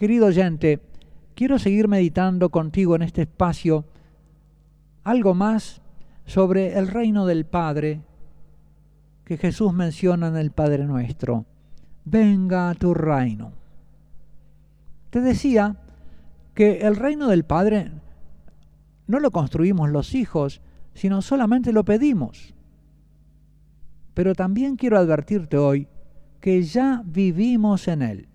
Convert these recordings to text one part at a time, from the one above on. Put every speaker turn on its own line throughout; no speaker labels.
Querido oyente, quiero seguir meditando contigo en este espacio algo más sobre el reino del Padre que Jesús menciona en el Padre Nuestro. Venga a tu reino. Te decía que el reino del Padre no lo construimos los hijos, sino solamente lo pedimos. Pero también quiero advertirte hoy que ya vivimos en él.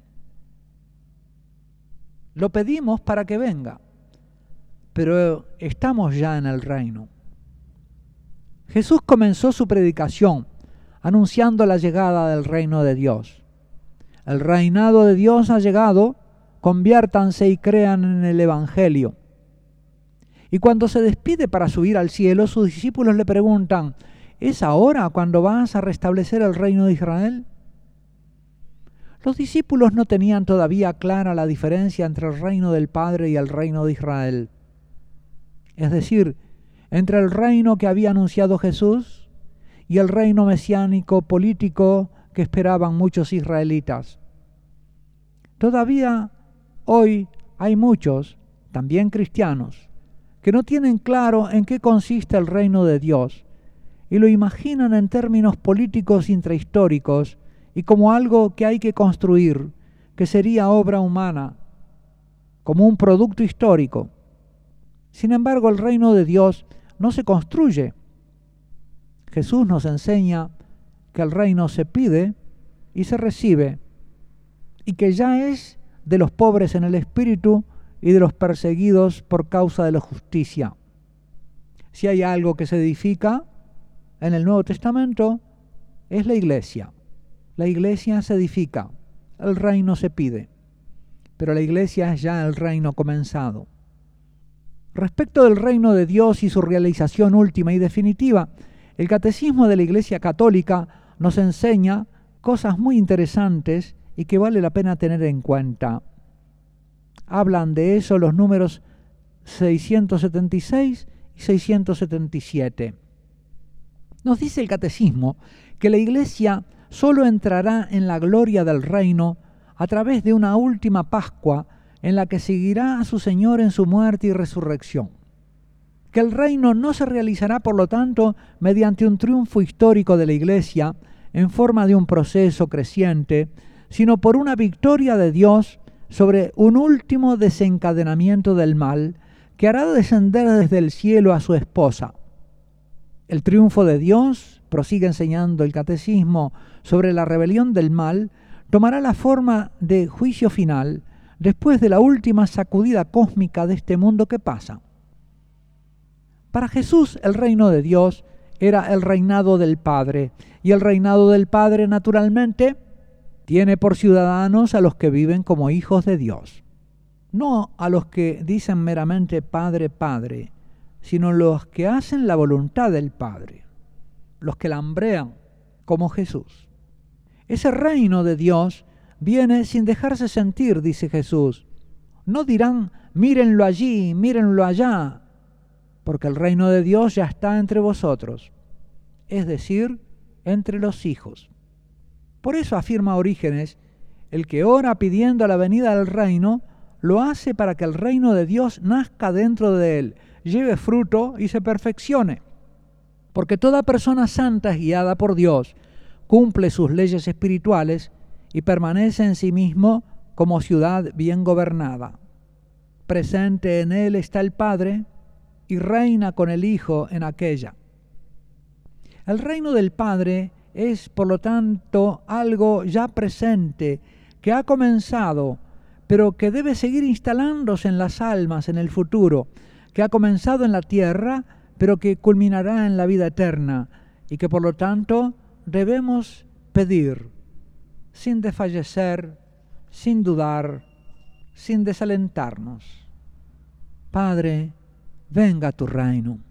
Lo pedimos para que venga, pero estamos ya en el reino. Jesús comenzó su predicación anunciando la llegada del reino de Dios. El reinado de Dios ha llegado, conviértanse y crean en el Evangelio. Y cuando se despide para subir al cielo, sus discípulos le preguntan, ¿es ahora cuando vas a restablecer el reino de Israel? Los discípulos no tenían todavía clara la diferencia entre el reino del Padre y el reino de Israel. Es decir, entre el reino que había anunciado Jesús y el reino mesiánico político que esperaban muchos israelitas. Todavía hoy hay muchos, también cristianos, que no tienen claro en qué consiste el reino de Dios y lo imaginan en términos políticos intrahistóricos y como algo que hay que construir, que sería obra humana, como un producto histórico. Sin embargo, el reino de Dios no se construye. Jesús nos enseña que el reino se pide y se recibe, y que ya es de los pobres en el espíritu y de los perseguidos por causa de la justicia. Si hay algo que se edifica en el Nuevo Testamento, es la iglesia. La iglesia se edifica, el reino se pide, pero la iglesia es ya el reino comenzado. Respecto del reino de Dios y su realización última y definitiva, el Catecismo de la Iglesia Católica nos enseña cosas muy interesantes y que vale la pena tener en cuenta. Hablan de eso los números 676 y 677. Nos dice el Catecismo que la Iglesia solo entrará en la gloria del reino a través de una última Pascua en la que seguirá a su Señor en su muerte y resurrección. Que el reino no se realizará, por lo tanto, mediante un triunfo histórico de la Iglesia en forma de un proceso creciente, sino por una victoria de Dios sobre un último desencadenamiento del mal que hará descender desde el cielo a su esposa. El triunfo de Dios, prosigue enseñando el Catecismo, sobre la rebelión del mal, tomará la forma de juicio final después de la última sacudida cósmica de este mundo que pasa. Para Jesús, el reino de Dios era el reinado del Padre, y el reinado del Padre, naturalmente, tiene por ciudadanos a los que viven como hijos de Dios. No a los que dicen meramente Padre, Padre, sino los que hacen la voluntad del Padre, los que la hambrean como Jesús. Ese reino de Dios viene sin dejarse sentir, dice Jesús. No dirán, mírenlo allí, mírenlo allá, porque el reino de Dios ya está entre vosotros, es decir, entre los hijos. Por eso afirma Orígenes, el que ora pidiendo la venida del reino, lo hace para que el reino de Dios nazca dentro de él, lleve fruto y se perfeccione. Porque toda persona santa es guiada por Dios, cumple sus leyes espirituales y permanece en sí mismo como ciudad bien gobernada. Presente en él está el Padre y reina con el Hijo en aquella. El reino del Padre es, por lo tanto, algo ya presente, que ha comenzado, pero que debe seguir instalándose en las almas en el futuro, que ha comenzado en la tierra, pero que culminará en la vida eterna, y que por lo tanto debemos pedir, sin desfallecer, sin dudar, sin desalentarnos. Padre, venga a tu reino.